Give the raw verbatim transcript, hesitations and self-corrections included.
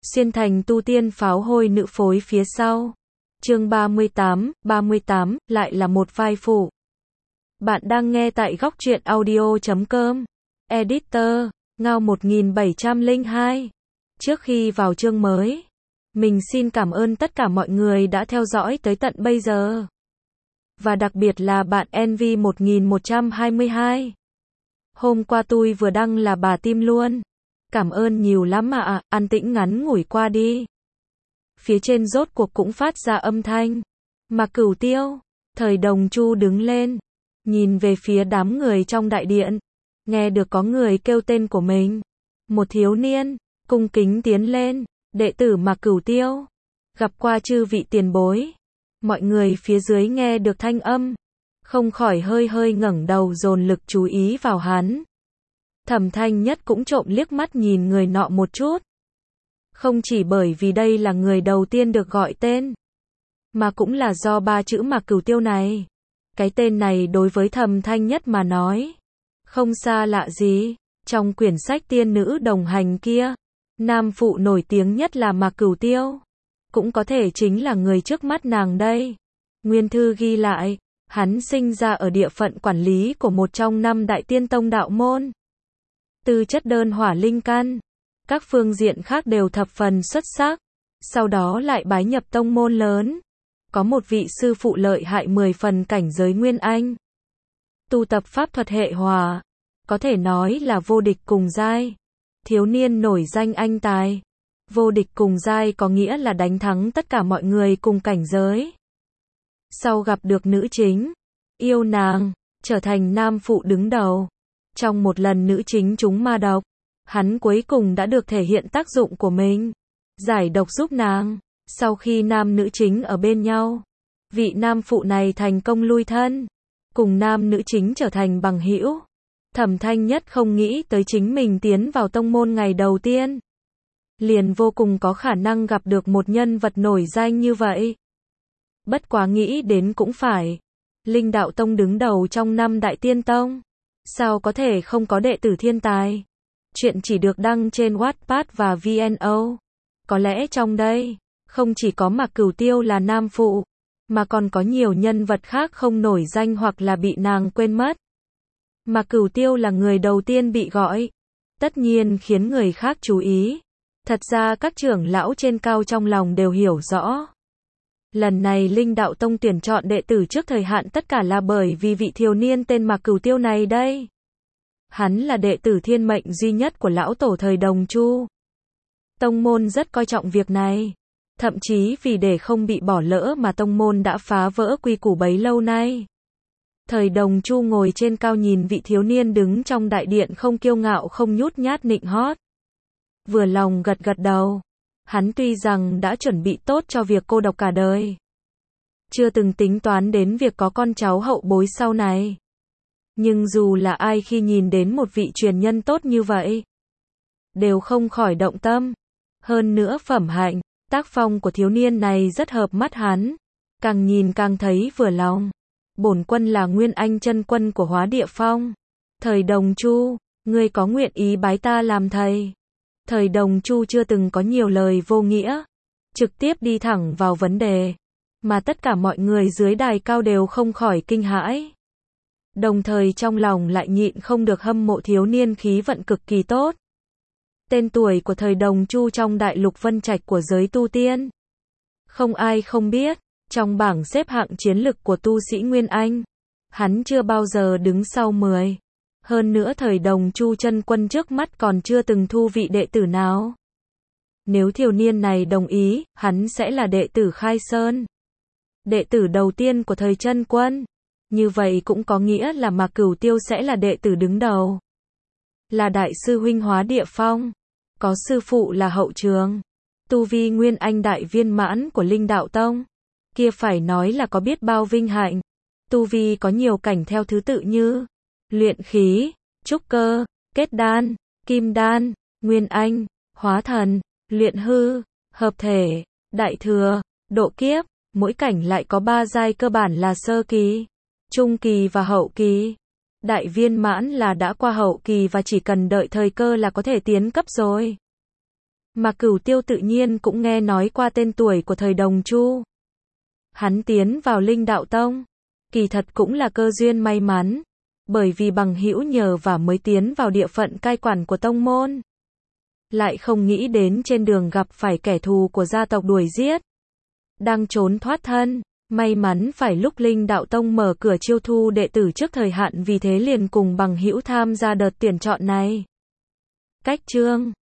xuyên thành tu tiên pháo hôi nữ phối phía sau. Chương ba mươi tám, ba mươi tám, lại là một vai phụ. Bạn đang nghe tại góc truyện audio chấm com. Editor, Ngao một nghìn bảy trăm lẻ hai. Trước khi vào chương mới, mình xin cảm ơn tất cả mọi người đã theo dõi tới tận bây giờ. Và đặc biệt là bạn en vê một nghìn một trăm hai mươi hai. Hôm qua tôi vừa đăng là bà tim luôn. Cảm ơn nhiều lắm ạ, à, an tĩnh ngắn ngủi qua đi. Phía trên rốt cuộc cũng phát ra âm thanh. Mạc Cửu Tiêu, Thời Đồng Chu đứng lên, nhìn về phía đám người trong đại điện. Nghe được có người kêu tên của mình. Một thiếu niên, cung kính tiến lên, đệ tử Mạc Cửu Tiêu. Gặp qua chư vị tiền bối. Mọi người phía dưới nghe được thanh âm, không khỏi hơi hơi ngẩng đầu dồn lực chú ý vào hắn. Thẩm Thanh Nhất cũng trộm liếc mắt nhìn người nọ một chút. Không chỉ bởi vì đây là người đầu tiên được gọi tên, mà cũng là do ba chữ Mạc Cửu Tiêu này. Cái tên này đối với Thẩm Thanh Nhất mà nói, không xa lạ gì. Trong quyển sách tiên nữ đồng hành kia, nam phụ nổi tiếng nhất là Mạc Cửu Tiêu. Cũng có thể chính là người trước mắt nàng đây. Nguyên thư ghi lại, hắn sinh ra ở địa phận quản lý của một trong năm đại tiên tông đạo môn. Tư chất đơn hỏa linh căn, các phương diện khác đều thập phần xuất sắc. Sau đó lại bái nhập tông môn lớn. Có một vị sư phụ lợi hại mười phần cảnh giới Nguyên Anh. Tu tập pháp thuật hệ hỏa, có thể nói là vô địch cùng giai. Thiếu niên nổi danh anh tài. Vô địch cùng giai có nghĩa là đánh thắng tất cả mọi người cùng cảnh giới. Sau gặp được nữ chính, yêu nàng, trở thành nam phụ đứng đầu. Trong một lần nữ chính trúng ma độc, hắn cuối cùng đã được thể hiện tác dụng của mình, giải độc giúp nàng. Sau khi nam nữ chính ở bên nhau, vị nam phụ này thành công lui thân, cùng nam nữ chính trở thành bằng hữu. Thẩm Thanh Nhất không nghĩ tới chính mình tiến vào tông môn ngày đầu tiên, liền vô cùng có khả năng gặp được một nhân vật nổi danh như vậy. Bất quá nghĩ đến cũng phải, Linh Đạo Tông đứng đầu trong năm đại tiên tông, sao có thể không có đệ tử thiên tài. Chuyện chỉ được đăng trên Wattpad và vê en o. Có lẽ trong đây, không chỉ có Mạc Cửu Tiêu là nam phụ, mà còn có nhiều nhân vật khác không nổi danh hoặc là bị nàng quên mất. Mạc Cửu Tiêu là người đầu tiên bị gọi, tất nhiên khiến người khác chú ý. Thật ra các trưởng lão trên cao trong lòng đều hiểu rõ. Lần này Linh Đạo Tông tuyển chọn đệ tử trước thời hạn tất cả là bởi vì vị thiếu niên tên Mạc Cửu Tiêu này đây. Hắn là đệ tử thiên mệnh duy nhất của lão tổ Thời Đồng Chu. Tông môn rất coi trọng việc này. Thậm chí vì để không bị bỏ lỡ mà tông môn đã phá vỡ quy củ bấy lâu nay. Thời Đồng Chu ngồi trên cao nhìn vị thiếu niên đứng trong đại điện không kiêu ngạo không nhút nhát nịnh hót. Vừa lòng gật gật đầu. Hắn tuy rằng đã chuẩn bị tốt cho việc cô độc cả đời, chưa từng tính toán đến việc có con cháu hậu bối sau này. Nhưng dù là ai khi nhìn đến một vị truyền nhân tốt như vậy, đều không khỏi động tâm. Hơn nữa phẩm hạnh, tác phong của thiếu niên này rất hợp mắt hắn. Càng nhìn càng thấy vừa lòng. Bổn quân là Nguyên Anh chân quân của Hóa Địa Phong. Thời Đồng Chu, ngươi có nguyện ý bái ta làm thầy? Thời Đồng Chu chưa từng có nhiều lời vô nghĩa, trực tiếp đi thẳng vào vấn đề, mà tất cả mọi người dưới đài cao đều không khỏi kinh hãi. Đồng thời trong lòng lại nhịn không được hâm mộ thiếu niên khí vận cực kỳ tốt. Tên tuổi của Thời Đồng Chu trong đại lục vân trạch của giới tu tiên, không ai không biết. Trong bảng xếp hạng chiến lực của tu sĩ Nguyên Anh, hắn chưa bao giờ đứng sau mười. Hơn nữa Thời Đồng Chu chân quân trước mắt còn chưa từng thu vị đệ tử nào. Nếu thiếu niên này đồng ý, hắn sẽ là đệ tử khai sơn, đệ tử đầu tiên của Thời chân quân. Như vậy cũng có nghĩa là Mạc Cửu Tiêu sẽ là đệ tử đứng đầu, là đại sư huynh Hóa Địa Phong, có sư phụ là hậu trường, tu vi Nguyên Anh đại viên mãn của Linh Đạo Tông. Kia phải nói là có biết bao vinh hạnh. Tu vi có nhiều cảnh theo thứ tự như luyện khí, trúc cơ, kết đan, kim đan, Nguyên Anh, hóa thần, luyện hư, hợp thể, đại thừa, độ kiếp. Mỗi cảnh lại có ba giai cơ bản là sơ kỳ, trung kỳ và hậu kỳ. Đại viên mãn là đã qua hậu kỳ và chỉ cần đợi thời cơ là có thể tiến cấp rồi. Mà Cửu Tiêu tự nhiên cũng nghe nói qua tên tuổi của thời Đồng Chu. Hắn tiến vào Linh Đạo Tông, kỳ thật cũng là cơ duyên may mắn, bởi vì bằng hữu nhờ vả mới tiến vào địa phận cai quản của tông môn. Lại không nghĩ đến trên đường gặp phải kẻ thù của gia tộc đuổi giết. Đang trốn thoát thân, may mắn phải lúc Linh Đạo Tông mở cửa chiêu thu đệ tử trước thời hạn, vì thế liền cùng bằng hữu tham gia đợt tuyển chọn này. Cách chương